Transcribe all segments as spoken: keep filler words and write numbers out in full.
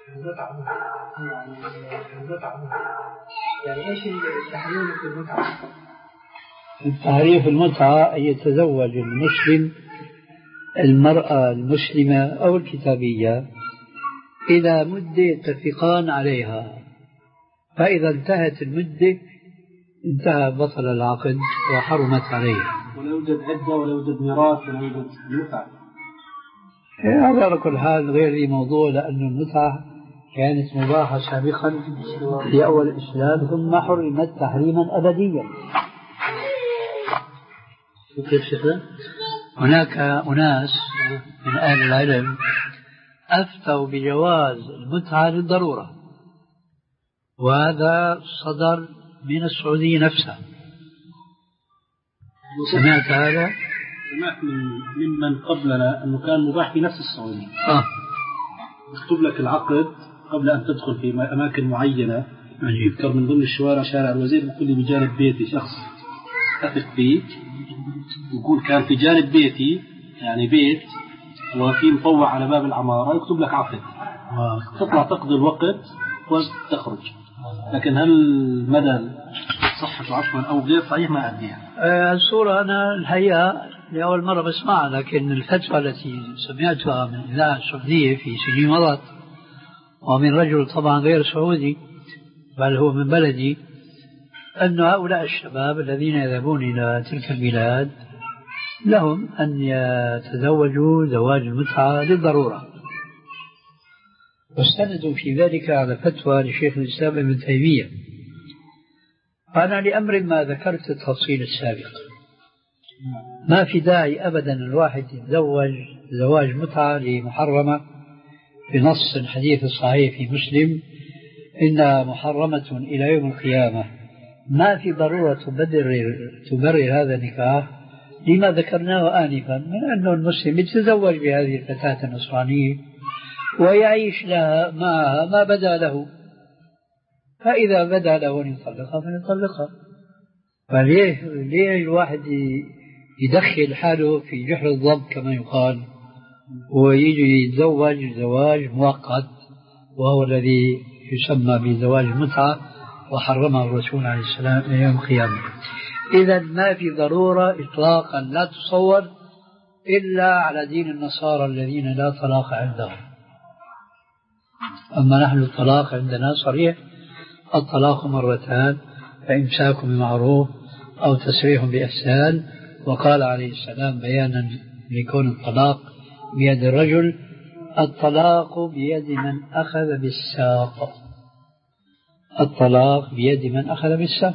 المتعة المتعة يعني ايش التحريم في المتعة؟ التحريم في المتعة أن يتزوج المسلم المرأة المسلمة أو الكتابية إلى مدة يتفقان عليها، فإذا انتهت المدة انتهى بطل العقد وحرمت عليه. ولا يوجد عدة ولا يوجد ميراث ولا يوجد متعة. هذا على كل حال غير لي موضوع، لأن المتعة كانت مباحة سابقا في أول الإسلام ثم حرمت تحريما أبديا. كيف شكله؟ هناك أناس من أهل العلم أفتوا بجواز المتعة للضرورة، وهذا صدر من السعودية نفسها. سمعت هذا؟ سمعت من ممن قبلنا أنه كان مباح في نفس السعودية. آه. يكتب لك العقد قبل أن تدخل في أماكن معينة. يذكر من ضمن الشوارع شارع الوزير، بيقول لي بجانب بيتي شخص أثق فيه، يقول كان في جانب بيتي يعني بيت وفي مطوع على باب العمارة، يكتب لك عقد تطلع تقضي الوقت وتخرج. لكن هل مدى صحة عفوا أو غير صحيح ما أدريها. آه الصورة أنا الحقيقة لأول مرة بسمعها، لكن الفتوى التي سمعتها من الإذاعة السعودية في سنين مضت ومن رجل طبعا غير سعودي بل هو من بلدي، أن هؤلاء الشباب الذين يذهبون إلى تلك البلاد لهم أن يتزوجوا زواج المتعة للضرورة، واستندوا في ذلك على فتوى لشيخ الإسلام ابن تيمية. أنا لأمر ما ذكرت التفصيل السابق، ما في داعي أبدا الواحد يتزوج زواج متعة لمحرمة بنص الحديث الصحيح في مسلم إنها محرمة إلى يوم القيامة. ما في ضرورة تبرر, تبرر هذا النكاح لما ذكرناه آنفا من أنه المسلم يتزوج بهذه الفتاة النصرانية ويعيش لها معها ما بدا له، فإذا بدا له أن يطلقها فنطلقها. فليه ليه الواحد يدخل حاله في جحر الضب كما يقال ويجي يتزوج زواج مؤقت وهو الذي يسمى بزواج المتعة وحرمه الرسول عليه السلام إلى يوم القيامة. إذا ما في ضرورة إطلاقا لا تصور إلا على دين النصارى الذين لا طلاق عندهم. أما نحن الطلاق عندنا صريح، الطلاق مرتان، فإمساك بمعروف أو تسريح بإحسان. وقال عليه السلام بيانا لكون الطلاق بيد الرجل: الطلاق بيد من أخذ بالساق. الطلاق بيد من أخذ بالساق.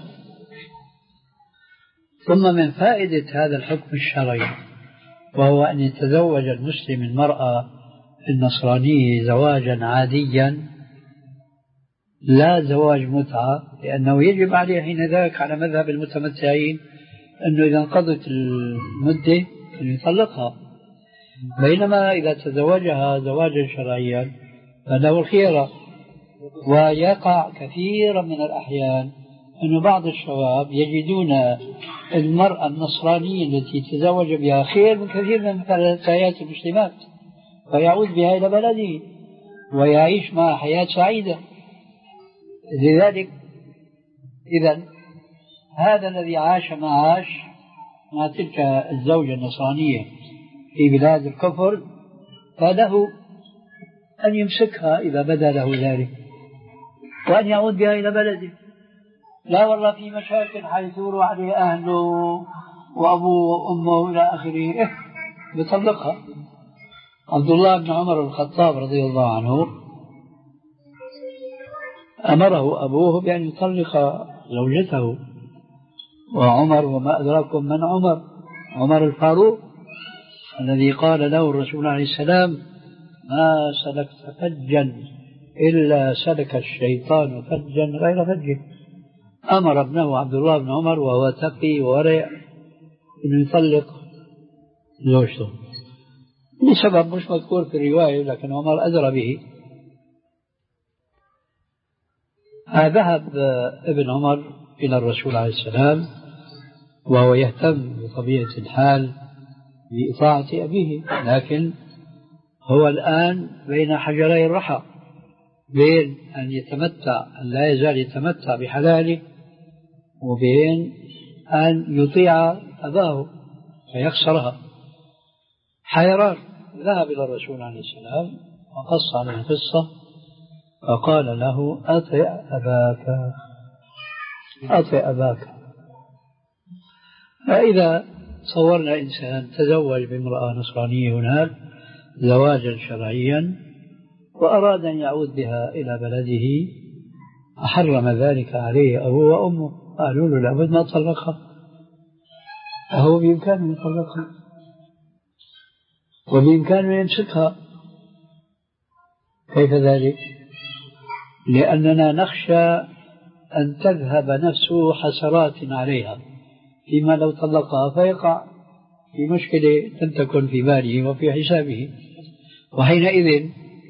ثم من فائدة هذا الحكم الشرعي وهو أن يتزوج المسلم المرأة النصرانية زواجا عاديا لا زواج متعة، لأنه يجب عليه حين ذاك على مذهب المتمتعين أنه إذا انقضت المدة أن يطلقها، بينما إذا تزوجها زواجا شرعيا فله الخيرة. ويقع كثيرا من الأحيان أن بعض الشباب يجدون المرأة النصرانية التي تزوج بها خير من كثير من فتيات المسلمات، فيعود بها إلى بلده ويعيش معها حياة سعيدة. لذلك إذا هذا الذي عاش ما عاش مع تلك الزوجة النصرانية في بلاد الكفر فله أن يمسكها إذا بدا له ذلك وأن يعود بها إلى بلده. لا والله في مشاكل حيثوروا عليه أهله وأبوه وأمه إلى آخره، إيه بيطلقها. عبد الله بن عمر الخطاب رضي الله عنه أمره أبوه بأن يطلق زوجته، وعمر وما أدراكم من عمر، عمر الفاروق الذي قال له الرسول عليه السلام: ما سلكت فجا إلا سلك الشيطان فجا غير فجه. أمر ابنه عبد الله بن عمر وهو تقي وورع أنه يطلق زوجته لسبب مش مذكور في الرواية، لكن عمر أدرى به. ذهب ابن عمر إلى الرسول عليه السلام وهو يهتم بطبيعة الحال بإطاعة أبيه، لكن هو الآن بين حجري الرحى، بين أن يتمتع أن لا يزال يتمتع بحلاله وبين أن يطيع أباه فيخسرها. حيران ذهب إلى الرسول عليه السلام وقص عليه القصة فقال له أطع أباك أطع أباك. فإذا صورنا إنسان تزوج بامرأة نصرانية هناك زواجا شرعيا وأراد أن يعود بها إلى بلده أحرم ذلك عليه أبوه وأمه قالوا له لابد ما طلقها فهو بإمكانه يطلقها وبإمكانه يمسكها. كيف ذلك؟ لأننا نخشى أن تذهب نفسه حسرات عليها فيما لو طلقها فيقع في مشكلة لم تكن في باله وفي حسابه. وحينئذ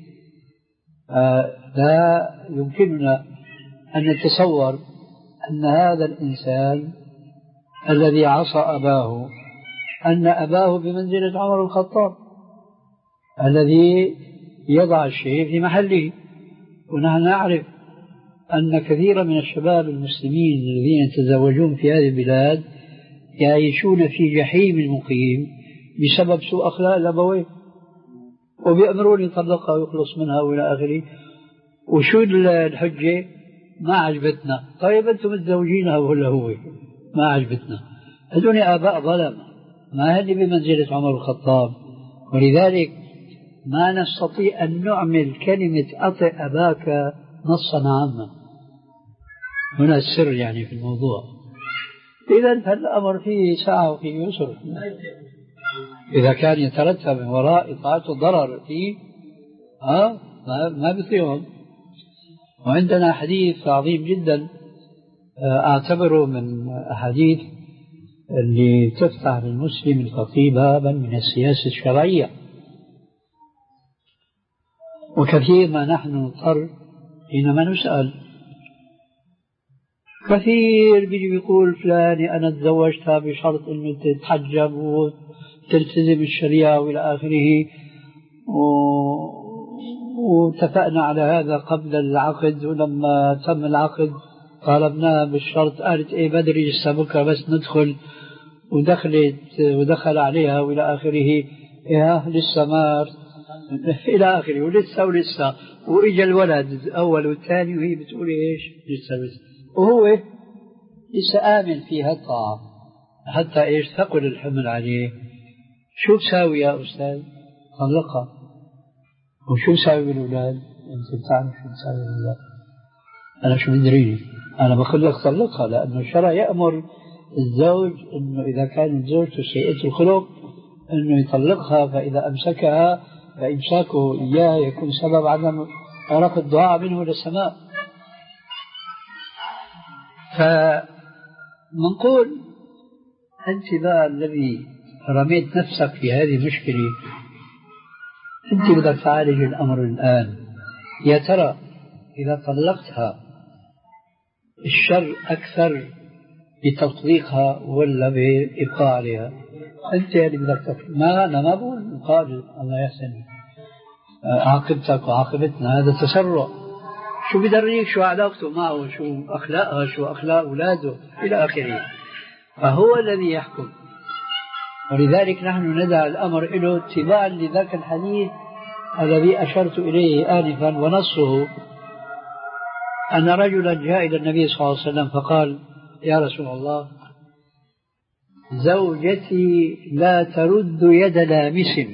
لا يمكننا أن نتصور أن هذا الإنسان الذي عصى أباه أن أباه بمنزلة عمر الخطاب الذي يضع الشيء في محله. ونحن نعرف أن كثيرا من الشباب المسلمين الذين يتزوجون في هذه البلاد يعيشون في جحيم مقيم بسبب سوء أخلاق الأبوين وبيأمرون يطلقها ويخلص منها وإلى آخره. وشو الحجة؟ ما عجبتنا. طيب أنتم متزوجينها ولا هو ما عجبتنا؟ هذول آباء ظلم ما هن بمنزلة عمر الخطاب. ولذلك ما نستطيع أن نعمل كلمة أطع أباك نصا عاما. هنا السر يعني في الموضوع. إذا الأمر فيه سعة وفيه يسر. إذا كان يترتب من وراء إطاعته ضرر فيه ها ما بيطيعهم. وعندنا حديث عظيم جدا أعتبره من أحاديث اللي تفتح للمسلم الفقيه بابا من السياسة الشرعية. وكثير ما نحن نضطر حينما نسأل كثير بيجي بيقول فلان أنا تزوجتها بشرط أنه تتحجب وتلتزم الشريعة وإلى آخره واتفقنا على هذا قبل العقد ولما تم العقد طالبناها بالشرط قالت إيه بدري لسه بكرة بس ندخل ودخلت ودخل عليها وإلى آخره إيه لسه ما إلى آخره ولسه ولسه وإجا الولد الأول والثاني وهي بتقول إيش لسه لسه وهو لسه آمن في هالطاعة حتى إيش ثقل الحمل عليه. شو بساوي يا أستاذ؟ طلقها. وشو بساوي بالأولاد؟ أنت بتعرف شو بساوي بالأولاد؟ أنا شو بدريني؟ أنا بقول لك طلقها لأنه الشرع يأمر الزوج إنه إذا كانت زوجته سيئة الخلق إنه يطلقها فإذا أمسكها فإمساكه إياه يكون سبب عدم رفع الدعاء منه للسماء. فمنقول أنت بقى الذي رميت نفسك في هذه المشكلة أنت بدك تعالج الأمر الآن. يا ترى إذا طلقتها الشر أكثر بتطليقها ولا بإبقاء عليها؟ أنت اللي بدك تطلق. ما أنا ما بقول قال الله يحسن عاقبتك وعاقبتنا هذا تسرع. شو بدريك شو علاقته معه شو أخلاقها شو أخلاق أولاده إلى آخره. فهو الذي يحكم. ولذلك نحن ندع الأمر له اتباعا لذاك الحديث الذي أشرت إليه آنفا ونصه أن رجلا جاء إلى النبي صلى الله عليه وسلم فقال يا رسول الله زوجتي لا ترد يد لامس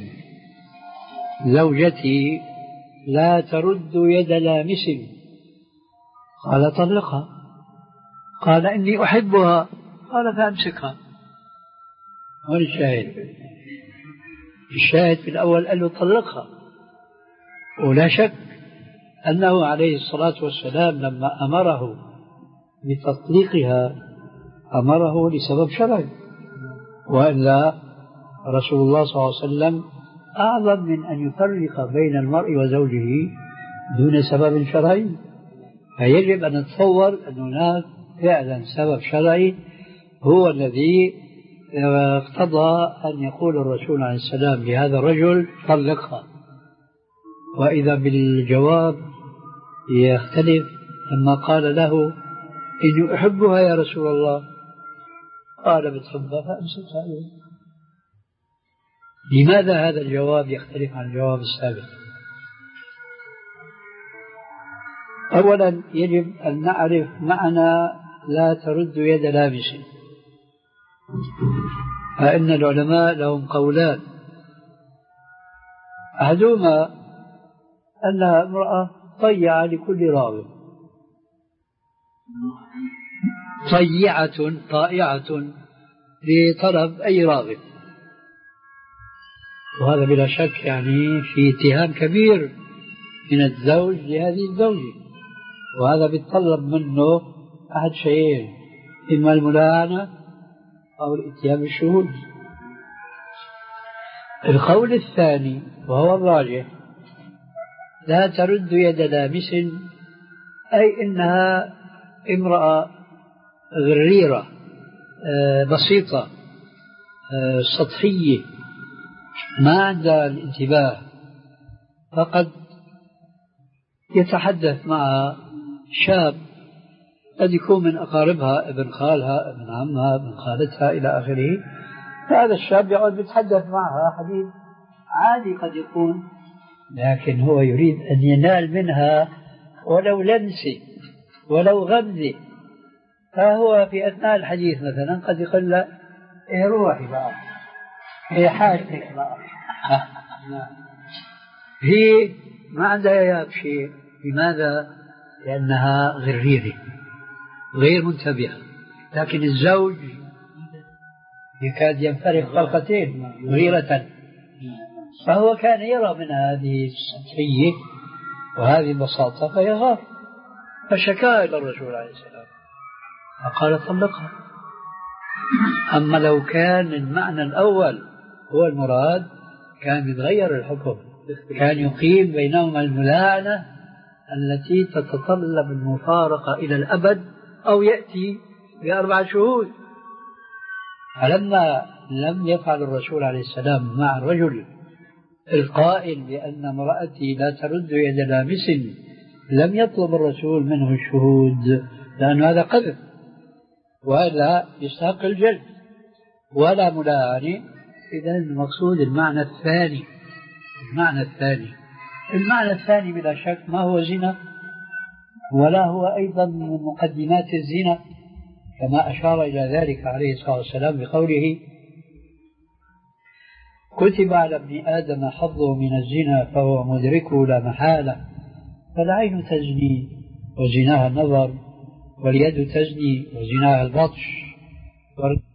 زوجتي لا ترد يد لامس قال طلقها. قال إني أحبها. قال فأمسكها. هون الشاهد. الشاهد في الأول قال له طلقها. ولا شك أنه عليه الصلاة والسلام لما أمره بتطليقها أمره لسبب شرعي وإلا رسول الله صلى الله عليه وسلم أعظم من أن يفرق بين المرء وزوجه دون سبب شرعي. فيجب أن نتصور أن هناك فعلا سبب شرعي هو الذي اقتضى أن يقول الرسول عليه السلام لهذا الرجل طلقها. وإذا بالجواب يختلف لما قال له إني أحبها يا رسول الله، قال بتحبها فأمسكها إليه. لماذا هذا الجواب يختلف عن الجواب السابق؟ أولا يجب أن نعرف معنى لا ترد يد لابس، فإن العلماء لهم قولان، أحدهما أنها امرأة طيعة لكل راغب، طيعة طائعة لطلب أي راغب، وهذا بلا شك يعني في اتهام كبير من الزوج لهذه الزوجة، وهذا بيتطلب منه أحد شيئين، إما الملاعنة أو الاتيان بالشهود. القول الثاني وهو الراجح لا ترد يد لامس، أي إنها امرأة غريرة بسيطة سطحية ما عندها الانتباه، فقد يتحدث مع شاب قد يكون من أقاربها، ابن خالها ابن عمها ابن خالتها إلى آخره، فهذا الشاب يقعد يتحدث معها حديث عادي قد يكون، لكن هو يريد أن ينال منها ولو لمسة ولو غمزة، فهو في أثناء الحديث مثلا قد يقول له إيه روحي بقى، إيه حاجتك بقى، هي ما عندها ياب شيء. لماذا؟ لأنها غريرة غير منتبهة، لكن الزوج يكاد ينفرق طلقتين غيرة، فهو كان يرى من هذه السطحية وهذه البساطة فيغار، فشكا إلى الرسول عليه السلام فقال طلقها. أما لو كان المعنى الأول هو المراد كان يتغير الحكم، كان يقيم بينهما الملاعنة التي تتطلب المفارقة إلى الأبد أو يأتي بأربع شهود. فلما لم يفعل الرسول عليه السلام مع الرجل القائل بأن امرأتي لا ترد يد لامس، لم يطلب الرسول منه الشهود، لأن هذا قذف ولا يستحق الجلد ولا ملاعنة. إذن المقصود المعنى الثاني. المعنى الثاني المعنى الثاني بلا شك ما هو زنا، ولا هو أيضا من مقدمات الزنا، كما أشار إلى ذلك عليه الصلاة والسلام بقوله كتب على ابن آدم حظه من الزنا فهو مدركه لا محالة، فالعين تزني وزناها النظر، واليد تزني وزناها البطش.